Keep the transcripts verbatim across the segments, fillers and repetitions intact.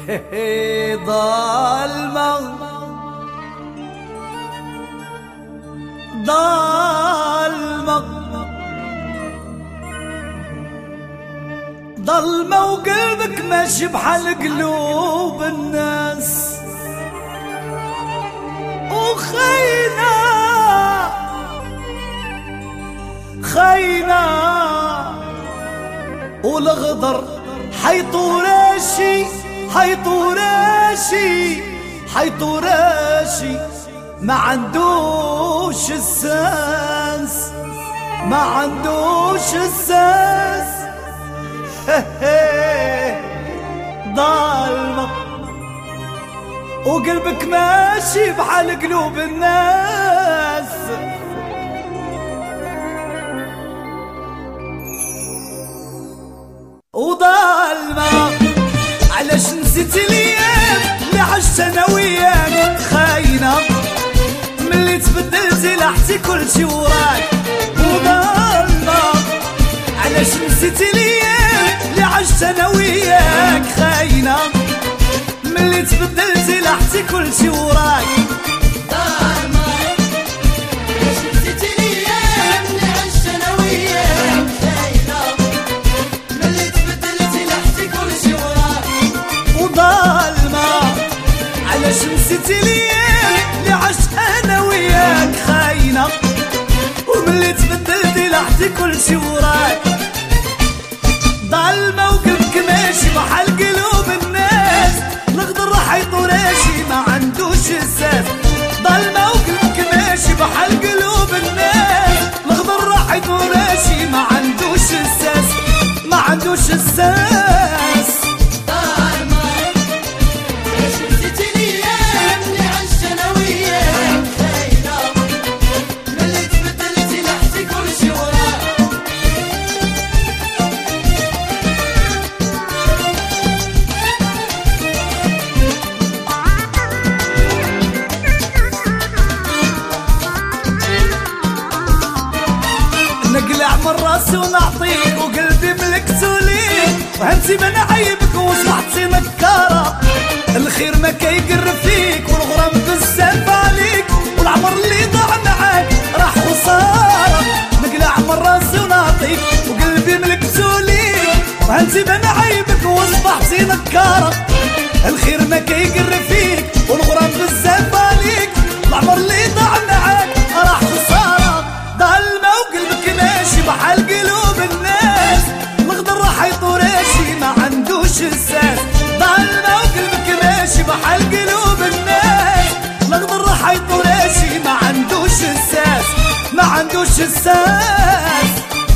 ظلمة ظلمة ظلمة وقلبك ماشي بحال قلوب الناس، وخينا خينا والغدر حيطوراشي حيطوراشي حيطوراشي ما عندوش الساس، ما عندوش الساس. ظلمة وقلبك ماشي بحال قلوب الناس، وظلمة علاش نسيت الايام اللي عشت انا وياك، خاينة ملي تبدلتي لحتي كلشي وراك. وظلمة علاش نسيت الايام اللي عشت انا وياك، خاينة ملي تبدلتي لحتي كلشي وراك. علاش نسيت الايام اللي عشت انا وياك، خاينة وملي تبدلتي لحتي كلشي وراك. ظلمة وقلبك ماشي بحال قلوب الناس، الغدر راح يطوراشي ما عندوش اساس. ظلمة وقلبك ماشي بحال قلوب الناس، الغدر راح يطوراشي ما عندوش اساس، ما عندوش اساس. نقلع من راسي ونعطيك وقلبي ملكتو ليك، وهمتي من عيبك وصبحتي نكارة. الخير ما كيقر فيك والغرام بزاف عليك، والعمر اللي ضاع معاك راح خسارة. نقلع من راسي ونعطيك وقلبي ملكتو ليك، وهمتي من عيبك وصبحتي نكارة. الخير ما كيقر فيك والغرام بزاف عليك، العمر اللي ضاع معاك راح خسارة. ظلمة وقلبك ماشي بحال قلوب الناس، الغدر راح يطوراشي ما عندوش اساس. ظلمة وقلبك ماشي بحال قلوب الناس، الغدر راح يطوراشي ما عندوش اساس، ما عندوش اساس.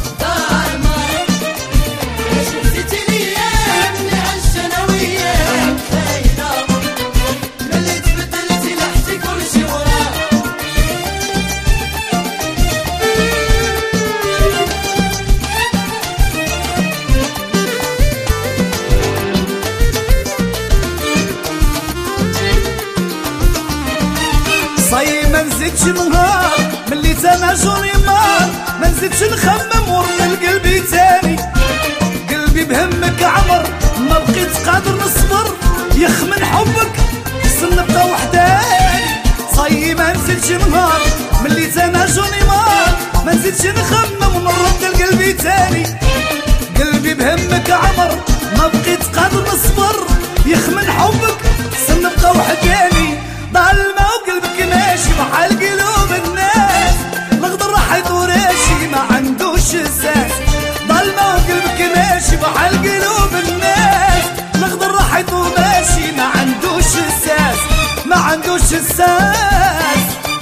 صاي ما نزيدش نهار ملي تناجوني مار، ما نزيدش نخمم ورد لقلبي تاني. قلبي بهمك عمر ما بقيت قادر نصبر، يخ من حبك حسن نبقى وحداني. صاي ما نزيدش نهار ملي تناجوني مار، ما نزيدش نخمم ونرد لقلبي تاني. قلبي بهمك عمر ما بقيت قادر نصبر، يخ من حبك حسن نبقى وحداني. ظلمة وقلبك ماشي بحال قلوب الناس، الغدر راح يطوراشي ما عندوش اساس. ظلمة وقلبك ماشي بحال قلوب الناس، الغدر راح يطوراشي ما عندوش اساس، ما عندوش اساس.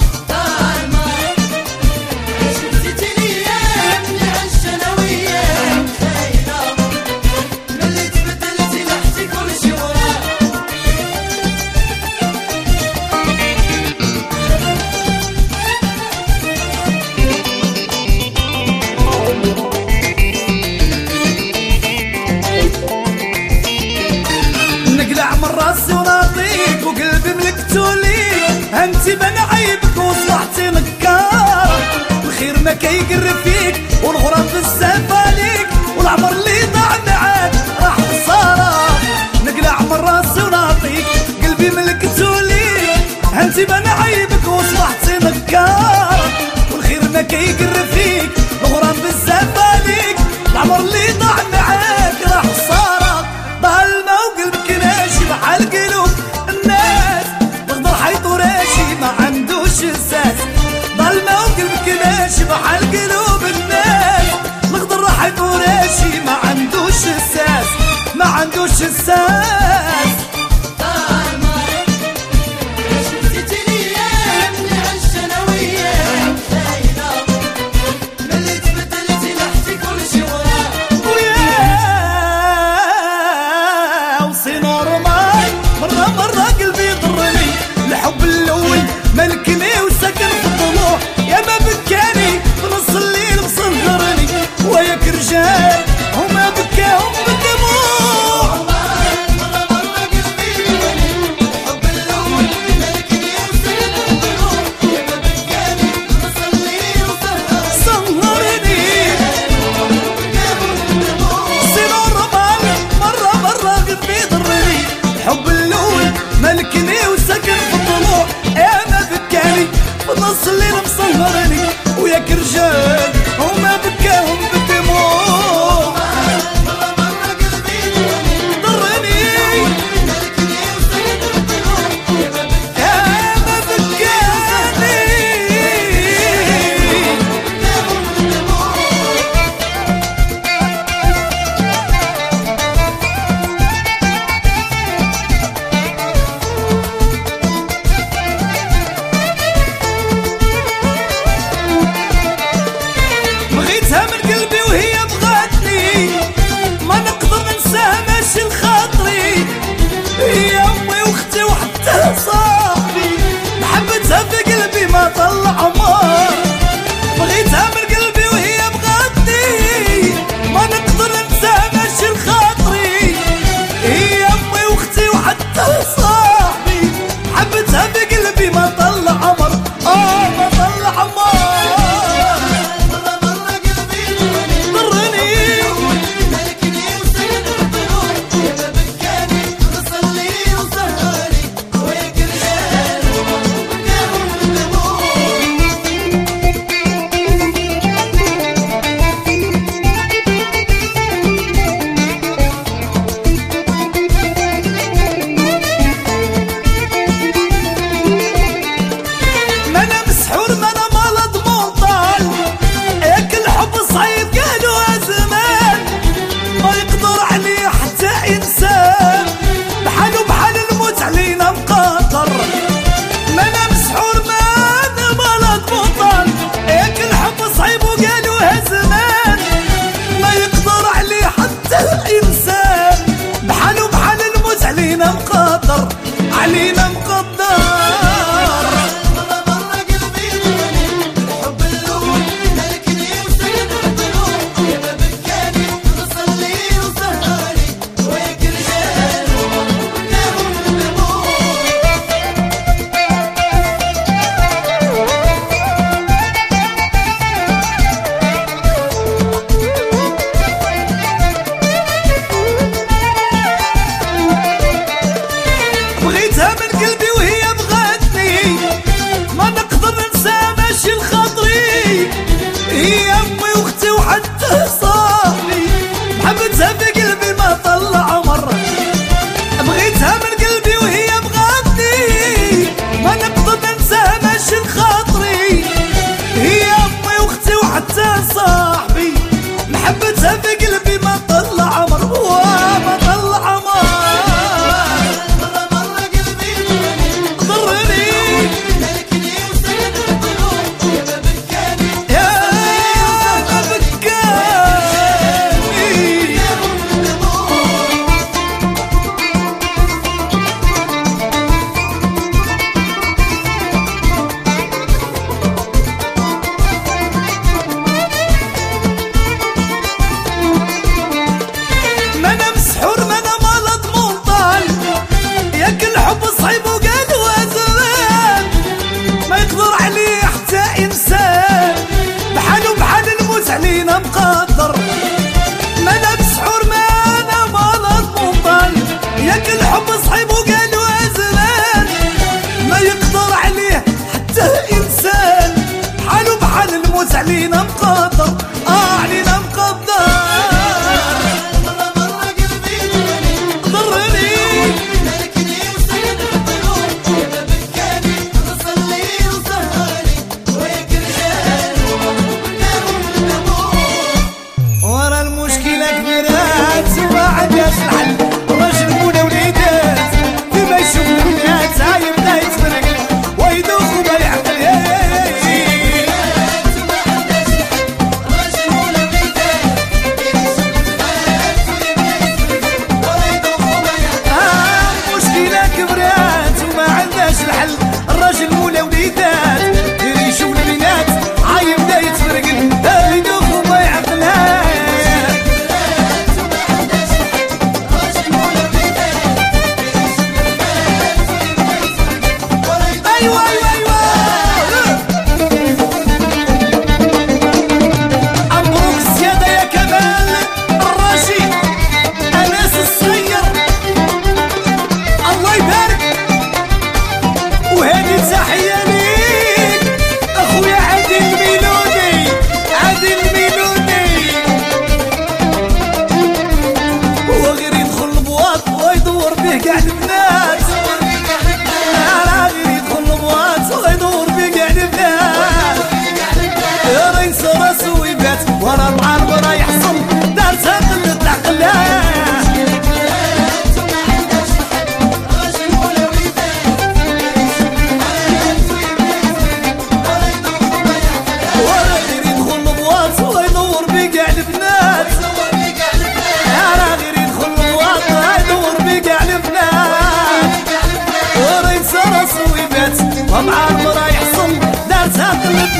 انتي من عيبك وصبحتي نكارة. الخير ما كيقر فيك والغرام بزاف عليك، والعمر اللي ضاع معاك راح خسارة. نقلع من راسي كيقر فيك الغرام بزاف عليك العمر اللي ضاع معاك راح خسارة ظلمة وقلبك ناشي بحال قلوب الناس الخضر حيط وراشي ما عندوش اساس ظلمة وقلبك ناشي بحال قلوب الناس الخضر حيط وراشي ما عندوش اساس ما عندوش اساس ملكني وسكن في الضلوع يا ما بكاني في نص الليل مصغرني وياك رجال هما بكاهم بالدموع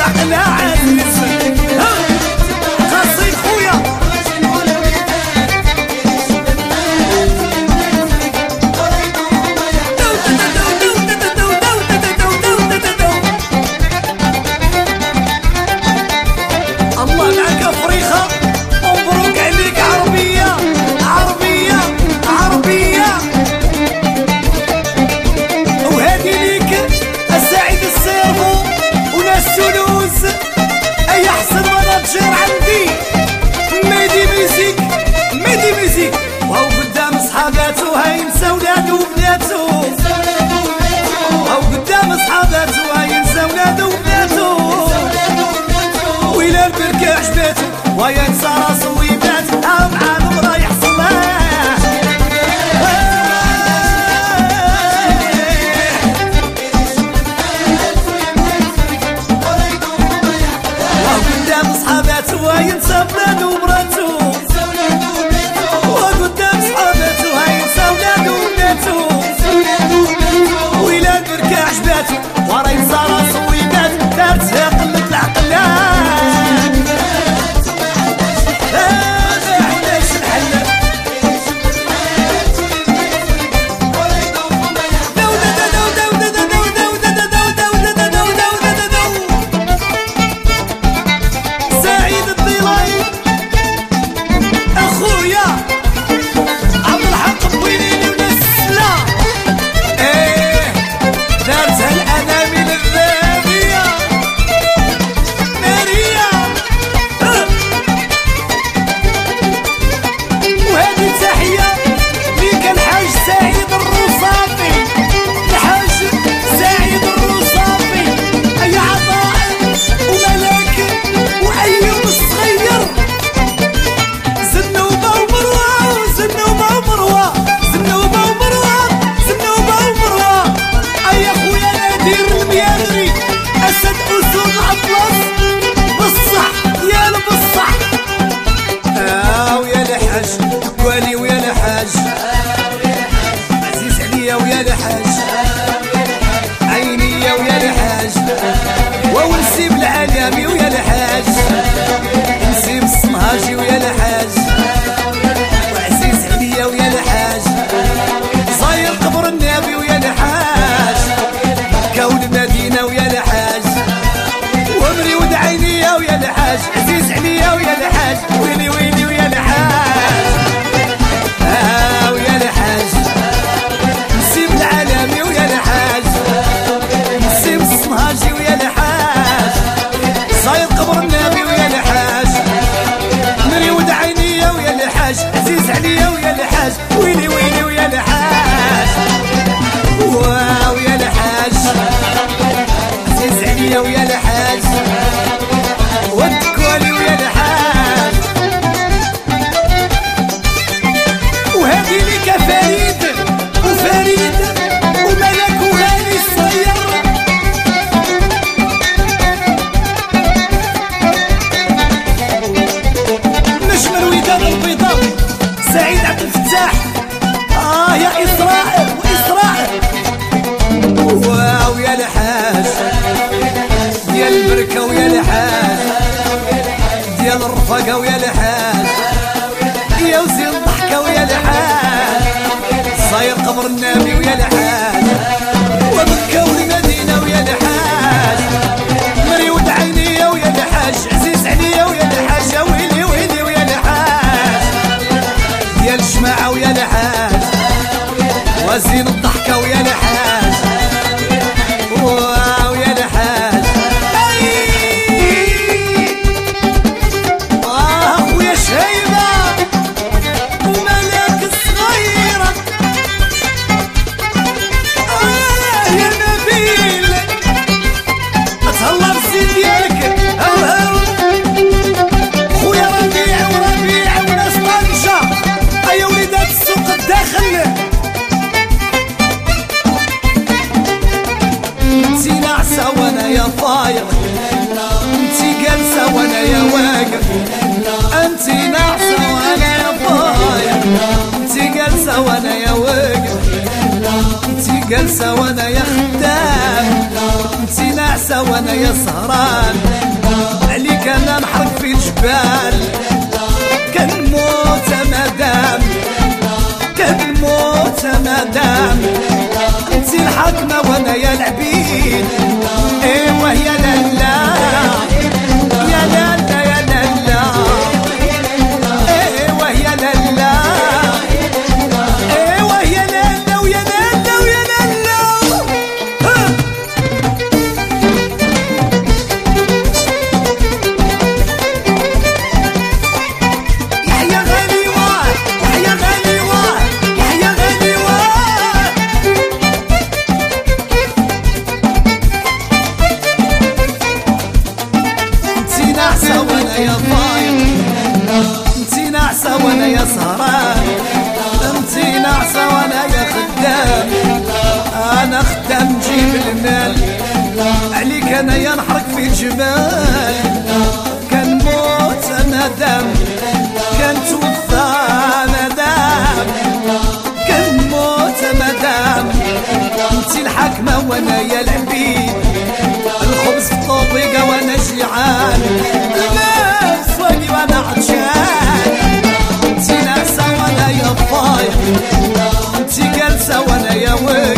العقل عزيز خاصي خويا الله معك افريقيا مبروك عليك عربيه عربيه عربيه وهادي ليك السعيد السيرفو وناس تولوز اي احسن مناجر عندي ميدي ميوزيك ميدي ميوزيك وهو قدام صحاباتو هينسى ولادو وبناتو وهو قدام صحاباتو هينسى ولادو وبناتو ويلا البركة عجباتو وينسى راسو ويبات ها معادو رايح صلاح وهو قدام صحاباتو وينسى بلادو ومراتو وهو قدام صحاباتو هينسى ولادو وبناتو ويلا البركة عجباتو ورا ينسى راسو ويبات دارتها قلة العقلان ونسيب العالمي ويا الحاج نسيب الصنهاجي ويا الحاج وعزيز عليا ويا الحاج صاير قبر النبي ويا الحاج كون المدينة ويا الحاج وامري ود عينيا ويا الحاج عزيز عليا ويا الحاج ويلي ويلي ويا الحاج ها ويا الحاج نسيب العالمي ويا الحاج نسيب الصنهاجي ويا الحاج صايد قبر النبي ويا الحاج مري ود عينيا ويا الحاج عزيز عليا ويا الحاج ويلي ويلي ويا الحاج واو يا الحاج عزيز عليا ويا الحاج ودكولي ويا الحاج وهذه لك فريد وفريد وملك وغالي الصغير نجم الوداد البيضاء سعيد عبد الفتاح اه يا اسراء واسراء واو يا الحاج ديال البركه ويا الحاج ديال الرفاقه ويا الحاج يا وزين الضحكه ويا الحاج صاير قبر النبي ويا الحاج ومكه والمدينه ويا الحاج مري ود عينيا ويا الحاج عزيز عليا ويا الحاج يا ويلي ويلي ويا الحاج ديال الجماعه ويا الحاج وزين الضحكه ويا الحاج واو يا الحاج اه خويا شهيبه وملاك الصغيره اه يا نبيل اتهلا بالزين ديالك هاو هاو خويا ربيع وربيع وناس طنجه ايا وليدات السوق الداخل انتي ناعسة وانا يا طاير انتي جالسة وانا يا واقف انتي ناعسة وانا يا طاير انتي جالسة وانا يا واقف انتي جالسة وانا يا خدام انتي ناعسة نعسى وانا يا سهران عليك انا نحرق في الجبال كنموت مادام كنموت مادام انتي الحاكمة وانا يا العبيد ايوه يا لالا يا لالا يا لالا ايوه يا لالا ايوه يا لالا ويا لالا ويا لالا يحيى غالي واه يحيى غالي واه يحيى غالي واه انتي نعسة وانا يا طاير انتي نعسة وانا يا سهران انتي نعسة وانا يا خدام انا خدام جيب المال عليك انا يا نحرق في الجبال كنموت مادام كنتوفى مادام كنموت مادام انتي الحاكمة وانا يا العبيد الخبز في الطوبيقة وانا جيعان الماء سواقي وانا عطشان انتي نعسة وانا يا فايق انتي جالسة وانا يا ويل